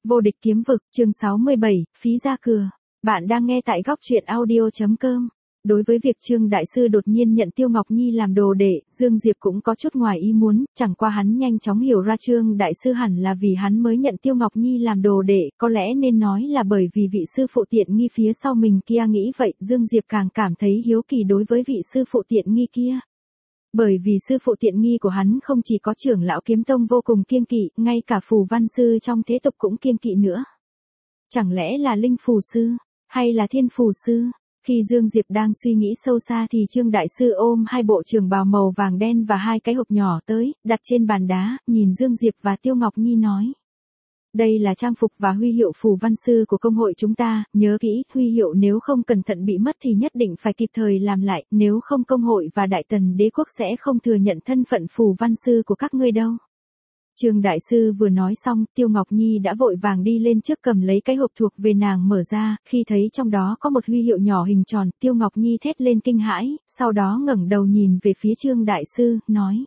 Vô địch kiếm vực, chương 67, phí ra cửa. Bạn đang nghe tại góc truyện audio.com. Đối với việc Trương Đại Sư đột nhiên nhận Tiêu Ngọc Nhi làm đồ đệ, Dương Diệp cũng có chút ngoài ý muốn, chẳng qua hắn nhanh chóng hiểu ra Trương Đại Sư hẳn là vì hắn mới nhận Tiêu Ngọc Nhi làm đồ đệ, có lẽ nên nói là bởi vì vị sư phụ tiện nghi phía sau mình kia nghĩ vậy, Dương Diệp càng cảm thấy hiếu kỳ đối với vị sư phụ tiện nghi kia. Bởi vì sư phụ tiện nghi của hắn không chỉ có trưởng lão kiếm tông vô cùng kiêng kỵ, ngay cả phù văn sư trong thế tục cũng kiêng kỵ nữa. Chẳng lẽ là linh phù sư, hay là thiên phù sư? Khi Dương Diệp đang suy nghĩ sâu xa thì Trương Đại Sư ôm hai bộ trường bào màu vàng đen và hai cái hộp nhỏ tới, đặt trên bàn đá, nhìn Dương Diệp và Tiêu Ngọc Nhi nói. Đây là trang phục và huy hiệu phù văn sư của công hội chúng ta, nhớ kỹ, huy hiệu nếu không cẩn thận bị mất thì nhất định phải kịp thời làm lại, nếu không công hội và Đại Tần Đế quốc sẽ không thừa nhận thân phận phù văn sư của các ngươi đâu. Trương Đại Sư vừa nói xong, Tiêu Ngọc Nhi đã vội vàng đi lên trước cầm lấy cái hộp thuộc về nàng mở ra, khi thấy trong đó có một huy hiệu nhỏ hình tròn, Tiêu Ngọc Nhi thét lên kinh hãi, sau đó ngẩng đầu nhìn về phía Trương Đại Sư, nói.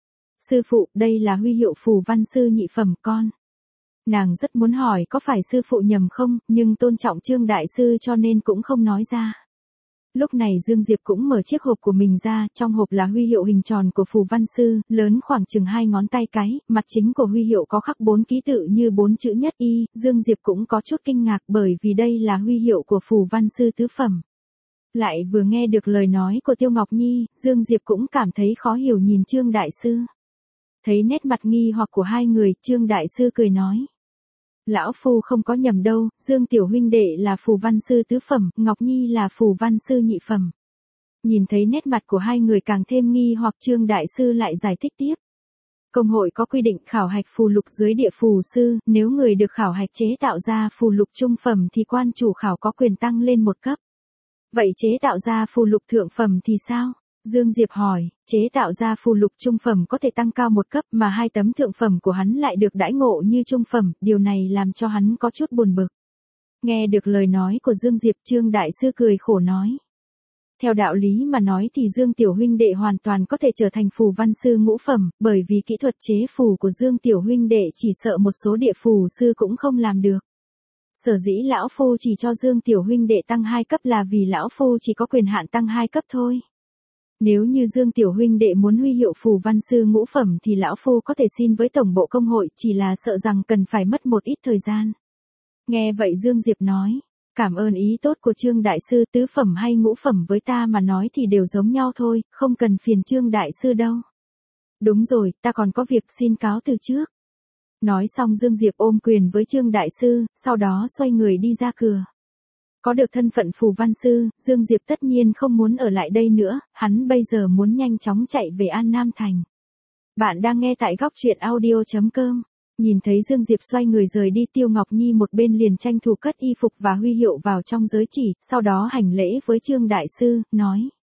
Sư phụ, đây là huy hiệu phù văn sư nhị phẩm con. Nàng rất muốn hỏi có phải sư phụ nhầm không, nhưng tôn trọng Trương Đại Sư cho nên cũng không nói ra. Lúc này Dương Diệp cũng mở chiếc hộp của mình ra, trong hộp là huy hiệu hình tròn của phù văn sư, lớn khoảng chừng 2 ngón tay cái, mặt chính của huy hiệu có khắc 4 ký tự như 4 chữ nhất y, Dương Diệp cũng có chút kinh ngạc bởi vì đây là huy hiệu của phù văn sư tứ phẩm. Lại vừa nghe được lời nói của Tiêu Ngọc Nhi, Dương Diệp cũng cảm thấy khó hiểu nhìn Trương Đại Sư. Thấy nét mặt nghi hoặc của hai người, Trương Đại Sư cười nói. Lão Phu không có nhầm đâu, Dương Tiểu huynh đệ là phù văn sư tứ phẩm, Ngọc Nhi là phù văn sư nhị phẩm. Nhìn thấy nét mặt của hai người càng thêm nghi hoặc Trương Đại Sư lại giải thích tiếp. Công hội có quy định khảo hạch phù lục dưới địa phù sư, nếu người được khảo hạch chế tạo ra phù lục trung phẩm thì quan chủ khảo có quyền tăng lên một cấp. Vậy chế tạo ra phù lục thượng phẩm thì sao? Dương Diệp hỏi, chế tạo ra phù lục trung phẩm có thể tăng cao một cấp mà 2 tấm thượng phẩm của hắn lại được đãi ngộ như trung phẩm, điều này làm cho hắn có chút buồn bực. Nghe được lời nói của Dương Diệp, Trương Đại Sư cười khổ nói. Theo đạo lý mà nói thì Dương Tiểu huynh đệ hoàn toàn có thể trở thành phù văn sư ngũ phẩm, bởi vì kỹ thuật chế phù của Dương Tiểu huynh đệ chỉ sợ một số địa phù sư cũng không làm được. Sở dĩ lão phu chỉ cho Dương Tiểu huynh đệ tăng 2 cấp là vì lão phu chỉ có quyền hạn tăng 2 cấp thôi. Nếu như Dương Tiểu huynh đệ muốn huy hiệu phù văn sư ngũ phẩm thì lão phu có thể xin với tổng bộ công hội, chỉ là sợ rằng cần phải mất một ít thời gian. Nghe vậy Dương Diệp nói, cảm ơn ý tốt của Trương Đại Sư, tứ phẩm hay ngũ phẩm với ta mà nói thì đều giống nhau thôi, không cần phiền Trương Đại Sư đâu. Đúng rồi, ta còn có việc xin cáo từ trước. Nói xong Dương Diệp ôm quyền với Trương Đại Sư, sau đó xoay người đi ra cửa. Có được thân phận phù văn sư, Dương Diệp tất nhiên không muốn ở lại đây nữa, hắn bây giờ muốn nhanh chóng chạy về An Nam Thành. Bạn đang nghe tại góc truyện audio.com. Nhìn thấy Dương Diệp xoay người rời đi, Tiêu Ngọc Nhi một bên liền tranh thủ cất y phục và huy hiệu vào trong giới chỉ, sau đó hành lễ với Trương Đại Sư, nói.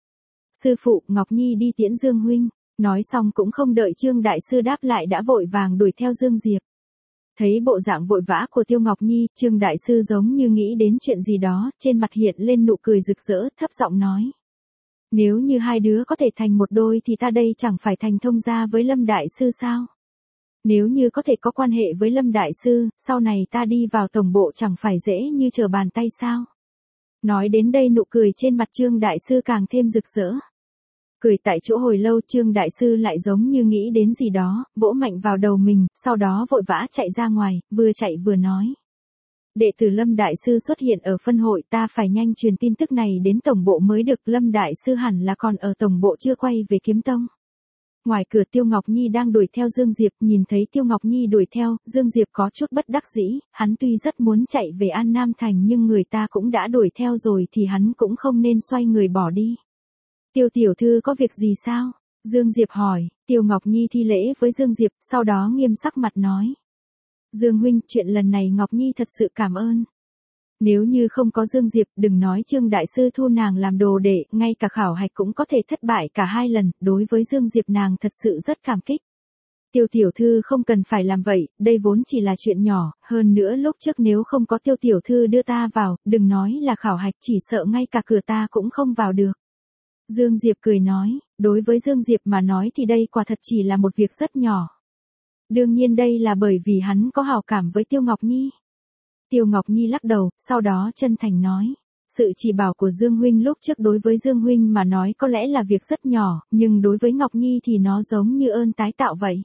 Sư phụ, Ngọc Nhi đi tiễn Dương huynh. Nói xong cũng không đợi Trương Đại Sư đáp lại đã vội vàng đuổi theo Dương Diệp. Thấy bộ dạng vội vã của Tiêu Ngọc Nhi, Trương Đại Sư giống như nghĩ đến chuyện gì đó, trên mặt hiện lên nụ cười rực rỡ, thấp giọng nói. Nếu như hai đứa có thể thành một đôi thì ta đây chẳng phải thành thông gia với Lâm Đại Sư sao? Nếu như có thể có quan hệ với Lâm Đại Sư, sau này ta đi vào tổng bộ chẳng phải dễ như trở bàn tay sao? Nói đến đây nụ cười trên mặt Trương Đại Sư càng thêm rực rỡ. Cười tại chỗ hồi lâu, Trương Đại Sư lại giống như nghĩ đến gì đó, vỗ mạnh vào đầu mình, sau đó vội vã chạy ra ngoài, vừa chạy vừa nói. Đệ tử Lâm Đại Sư xuất hiện ở phân hội, ta phải nhanh truyền tin tức này đến tổng bộ mới được, Lâm Đại Sư hẳn là còn ở tổng bộ chưa quay về Kiếm Tông. Ngoài cửa Tiêu Ngọc Nhi đang đuổi theo Dương Diệp, nhìn thấy Tiêu Ngọc Nhi đuổi theo, Dương Diệp có chút bất đắc dĩ, hắn tuy rất muốn chạy về An Nam Thành nhưng người ta cũng đã đuổi theo rồi thì hắn cũng không nên xoay người bỏ đi. Tiêu tiểu thư có việc gì sao? Dương Diệp hỏi, Tiêu Ngọc Nhi thi lễ với Dương Diệp, sau đó nghiêm sắc mặt nói. Dương huynh, chuyện lần này Ngọc Nhi thật sự cảm ơn. Nếu như không có Dương Diệp, đừng nói Trương Đại Sư thu nàng làm đồ đệ, ngay cả khảo hạch cũng có thể thất bại cả 2 lần, đối với Dương Diệp nàng thật sự rất cảm kích. Tiêu tiểu thư không cần phải làm vậy, đây vốn chỉ là chuyện nhỏ, hơn nữa lúc trước nếu không có Tiêu tiểu thư đưa ta vào, đừng nói là khảo hạch, chỉ sợ ngay cả cửa ta cũng không vào được. Dương Diệp cười nói, đối với Dương Diệp mà nói thì đây quả thật chỉ là một việc rất nhỏ. Đương nhiên đây là bởi vì hắn có hảo cảm với Tiêu Ngọc Nhi. Tiêu Ngọc Nhi lắc đầu, sau đó chân thành nói. Sự chỉ bảo của Dương Huynh lúc trước đối với Dương Huynh mà nói có lẽ là việc rất nhỏ, nhưng đối với Ngọc Nhi thì nó giống như ơn tái tạo vậy.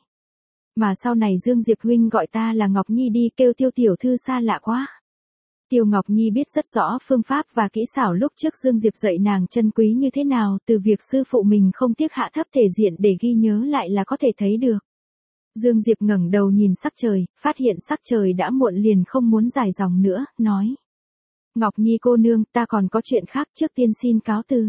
Mà sau này Dương Diệp Huynh gọi ta là Ngọc Nhi đi, kêu Tiêu tiểu thư xa lạ quá. Tiêu Ngọc Nhi biết rất rõ phương pháp và kỹ xảo lúc trước Dương Diệp dạy nàng chân quý như thế nào, từ việc sư phụ mình không tiếc hạ thấp thể diện để ghi nhớ lại là có thể thấy được. Dương Diệp ngẩng đầu nhìn sắc trời, phát hiện sắc trời đã muộn liền không muốn dài dòng nữa, nói. Ngọc Nhi cô nương, ta còn có chuyện khác, trước tiên xin cáo từ.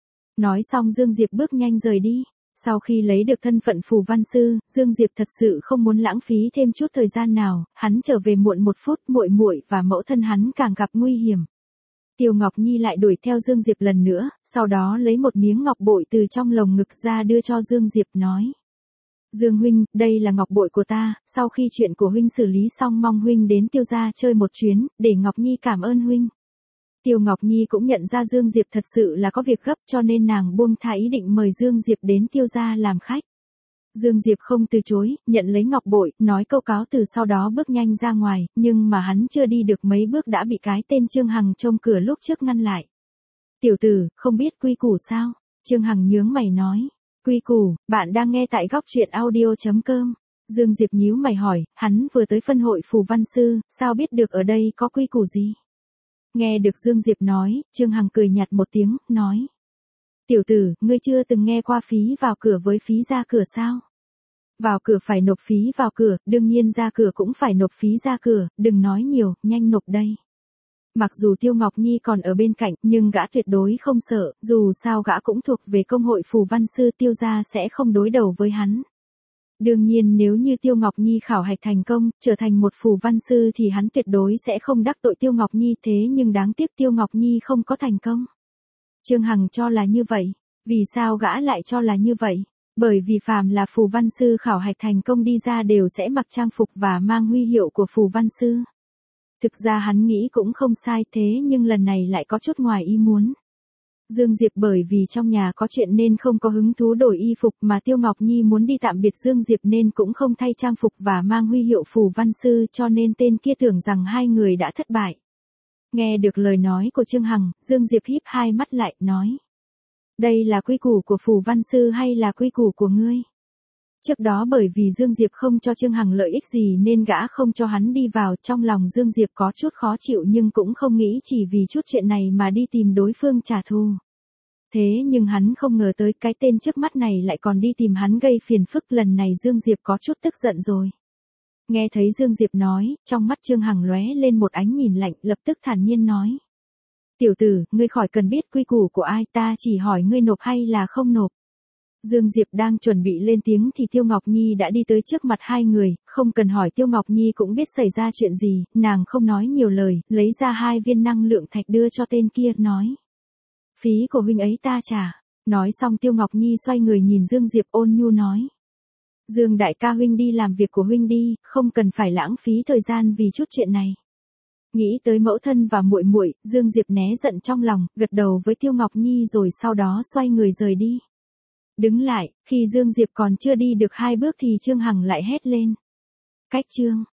Nói xong Dương Diệp bước nhanh rời đi. Sau khi lấy được thân phận phù văn sư, Dương Diệp thật sự không muốn lãng phí thêm chút thời gian nào, hắn trở về muộn 1 phút, muội muội và mẫu thân hắn càng gặp nguy hiểm. Tiêu Ngọc Nhi lại đuổi theo Dương Diệp lần nữa, sau đó lấy một miếng ngọc bội từ trong lồng ngực ra đưa cho Dương Diệp nói. Dương Huynh, đây là ngọc bội của ta, sau khi chuyện của Huynh xử lý xong mong Huynh đến Tiêu gia chơi một chuyến, để Ngọc Nhi cảm ơn Huynh. Tiêu Ngọc Nhi cũng nhận ra Dương Diệp thật sự là có việc gấp cho nên nàng buông tha ý định mời Dương Diệp đến Tiêu gia làm khách. Dương Diệp không từ chối, nhận lấy ngọc bội, nói câu cáo từ sau đó bước nhanh ra ngoài, nhưng mà hắn chưa đi được mấy bước đã bị cái tên Trương Hằng trông cửa lúc trước ngăn lại. Tiểu tử, không biết quy củ sao? Trương Hằng nhướng mày nói. Quy củ, bạn đang nghe tại góc truyện audio.com. Dương Diệp nhíu mày hỏi, hắn vừa tới phân hội phù văn sư, sao biết được ở đây có quy củ gì? Nghe được Dương Diệp nói, Trương Hằng cười nhạt một tiếng, nói. Tiểu tử, ngươi chưa từng nghe qua phí vào cửa với phí ra cửa sao? Vào cửa phải nộp phí vào cửa, đương nhiên ra cửa cũng phải nộp phí ra cửa, đừng nói nhiều, nhanh nộp đây. Mặc dù Tiêu Ngọc Nhi còn ở bên cạnh, nhưng gã tuyệt đối không sợ, dù sao gã cũng thuộc về công hội phù văn sư, Tiêu gia sẽ không đối đầu với hắn. Đương nhiên nếu như Tiêu Ngọc Nhi khảo hạch thành công, trở thành một phù văn sư thì hắn tuyệt đối sẽ không đắc tội Tiêu Ngọc Nhi, thế nhưng đáng tiếc Tiêu Ngọc Nhi không có thành công. Trương Hằng cho là như vậy. Vì sao gã lại cho là như vậy? Bởi vì phàm là phù văn sư khảo hạch thành công đi ra đều sẽ mặc trang phục và mang huy hiệu của phù văn sư. Thực ra hắn nghĩ cũng không sai, thế nhưng lần này lại có chút ngoài ý muốn. Dương Diệp bởi vì trong nhà có chuyện nên không có hứng thú đổi y phục, mà Tiêu Ngọc Nhi muốn đi tạm biệt Dương Diệp nên cũng không thay trang phục và mang huy hiệu phù văn sư, cho nên tên kia tưởng rằng hai người đã thất bại. Nghe được lời nói của Trương Hằng, Dương Diệp híp hai mắt lại, nói. Đây là quy củ của phù văn sư hay là quy củ của ngươi? Trước đó bởi vì Dương Diệp không cho Trương Hằng lợi ích gì nên gã không cho hắn đi vào, trong lòng Dương Diệp có chút khó chịu nhưng cũng không nghĩ chỉ vì chút chuyện này mà đi tìm đối phương trả thù. Thế nhưng hắn không ngờ tới cái tên trước mắt này lại còn đi tìm hắn gây phiền phức, lần này Dương Diệp có chút tức giận rồi. Nghe thấy Dương Diệp nói, trong mắt Trương Hằng lóe lên một ánh nhìn lạnh, lập tức thản nhiên nói. Tiểu tử, ngươi khỏi cần biết quy củ của ai, ta chỉ hỏi ngươi nộp hay là không nộp. Dương Diệp đang chuẩn bị lên tiếng thì Tiêu Ngọc Nhi đã đi tới trước mặt hai người, không cần hỏi Tiêu Ngọc Nhi cũng biết xảy ra chuyện gì, nàng không nói nhiều lời, lấy ra 2 viên năng lượng thạch đưa cho tên kia, nói. Phí của huynh ấy ta trả. Nói xong Tiêu Ngọc Nhi xoay người nhìn Dương Diệp ôn nhu nói. Dương đại ca, huynh đi làm việc của huynh đi, không cần phải lãng phí thời gian vì chút chuyện này. Nghĩ tới mẫu thân và muội muội, Dương Diệp né giận trong lòng, gật đầu với Tiêu Ngọc Nhi rồi sau đó xoay người rời đi. Đứng lại, khi Dương Diệp còn chưa đi được 2 bước thì Trương Hằng lại hét lên. Cách chương.